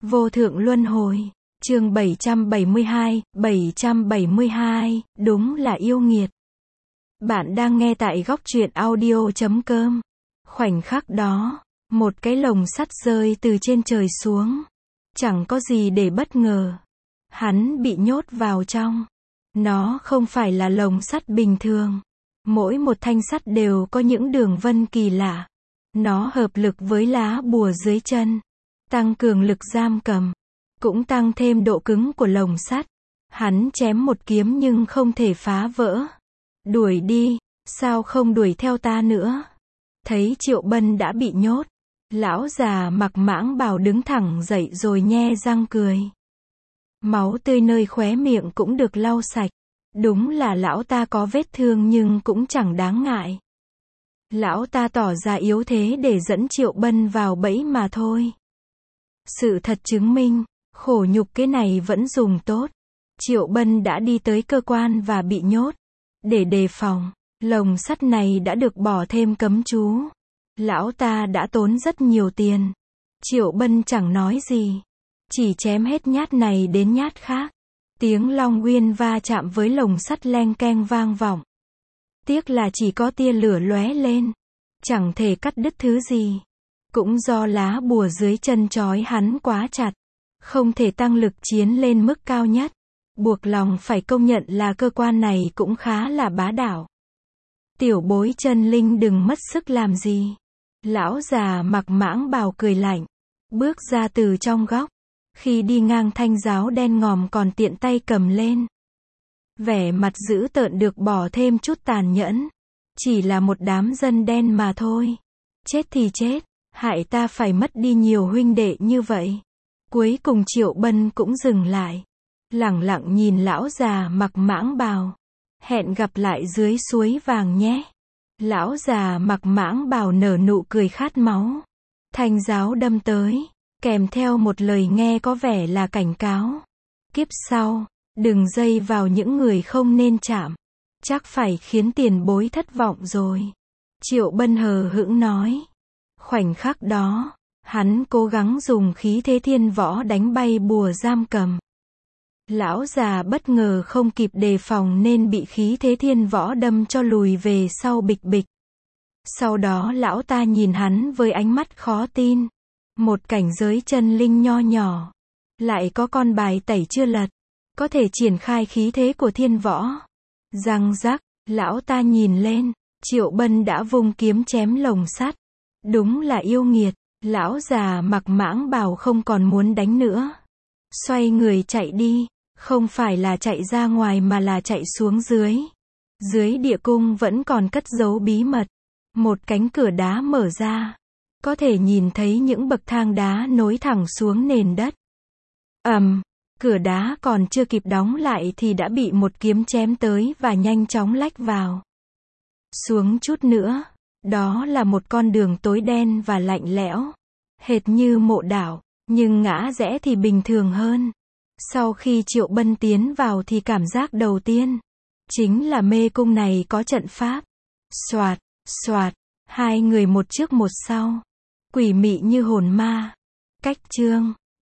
Vô thượng luân hồi. Chương 772, đúng là yêu nghiệt. Bạn đang nghe tại góc truyện audio.com. Khoảnh khắc đó, một cái lồng sắt rơi từ trên trời xuống. Chẳng có gì để bất ngờ. Hắn bị nhốt vào trong. Nó không phải là lồng sắt bình thường. Mỗi một thanh sắt đều có những đường vân kỳ lạ. Nó hợp lực với lá bùa dưới chân, tăng cường lực giam cầm, cũng tăng thêm độ cứng của lồng sắt. Hắn chém một kiếm nhưng không thể phá vỡ. Đuổi đi, sao không đuổi theo ta nữa? Thấy Triệu Bân đã bị nhốt, lão già mặc mãng bào đứng thẳng dậy rồi nhe răng cười. Máu tươi nơi khóe miệng cũng được lau sạch. Đúng là lão ta có vết thương nhưng cũng chẳng đáng ngại. Lão ta tỏ ra yếu thế để dẫn Triệu Bân vào bẫy mà thôi. Sự thật chứng minh, khổ nhục cái này vẫn dùng tốt. Triệu Bân đã đi tới cơ quan và bị nhốt. Để đề phòng, lồng sắt này đã được bỏ thêm cấm chú. Lão ta đã tốn rất nhiều tiền. Triệu Bân chẳng nói gì, chỉ chém hết nhát này đến nhát khác. Tiếng long nguyên va chạm với lồng sắt leng keng vang vọng. Tiếc là chỉ có tia lửa lóe lên, chẳng thể cắt đứt thứ gì. Cũng do lá bùa dưới chân trói hắn quá chặt, không thể tăng lực chiến lên mức cao nhất. Buộc lòng phải công nhận là cơ quan này cũng khá là bá đạo. Tiểu bối chân linh đừng mất sức làm gì. Lão già mặc mãng bào cười lạnh, bước ra từ trong góc. Khi đi ngang thanh giáo đen ngòm còn tiện tay cầm lên. Vẻ mặt dữ tợn được bỏ thêm chút tàn nhẫn. Chỉ là một đám dân đen mà thôi. Chết thì chết, hại ta phải mất đi nhiều huynh đệ như vậy. Cuối cùng Triệu Bân cũng dừng lại. Lẳng lặng nhìn lão già mặc mãng bào. Hẹn gặp lại dưới suối vàng nhé. Lão già mặc mãng bào nở nụ cười khát máu. Thanh giáo đâm tới, kèm theo một lời nghe có vẻ là cảnh cáo. Kiếp sau, đừng dây vào những người không nên chạm. Chắc phải khiến tiền bối thất vọng rồi. Triệu Bân hờ hững nói. Khoảnh khắc đó, hắn cố gắng dùng khí thế thiên võ đánh bay bùa giam cầm. Lão già bất ngờ không kịp đề phòng nên bị khí thế thiên võ đâm cho lùi về sau bịch bịch. Sau đó lão ta nhìn hắn với ánh mắt khó tin. Một cảnh giới chân linh nho nhỏ, lại có con bài tẩy chưa lật, có thể triển khai khí thế của thiên võ. Răng rắc, lão ta nhìn lên, Triệu Bân đã vung kiếm chém lồng sắt. Đúng là yêu nghiệt. Lão già mặc mãng bào không còn muốn đánh nữa. Xoay người chạy đi, không phải là chạy ra ngoài mà là chạy xuống dưới. Dưới địa cung vẫn còn cất giấu bí mật. Một cánh cửa đá mở ra. Có thể nhìn thấy những bậc thang đá nối thẳng xuống nền đất. Cửa đá còn chưa kịp đóng lại thì đã bị một kiếm chém tới và nhanh chóng lách vào. Xuống chút nữa, đó là một con đường tối đen và lạnh lẽo, hệt như mộ đảo, nhưng ngã rẽ thì bình thường hơn. Sau khi Triệu Bân tiến vào thì cảm giác đầu tiên chính là mê cung này có trận pháp. Soạt, soạt, hai người một trước một sau, quỷ mị như hồn ma. Cách chương